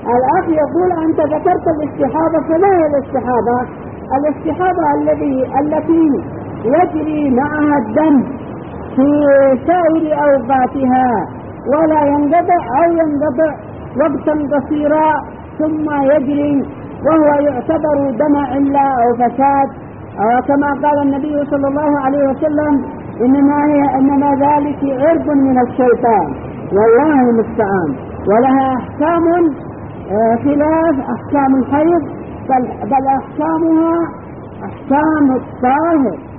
الأخ يقول أنت ذكرت الاستحاضة، فما هي الاستحاضة؟ الاستحاضة التي يجري معها الدم في سائر أوقاتها ولا ينقطع أو ينقطع وقتا قصيرا ثم يجري، وهو يعتبر دم علة أو فساد، كما قال النبي صلى الله عليه وسلم إنما ذلك عرض من الشيطان والله المستعان، ولها أحكام خلاف أحكام الحيض، بل أحكامها أحكام الطاهر.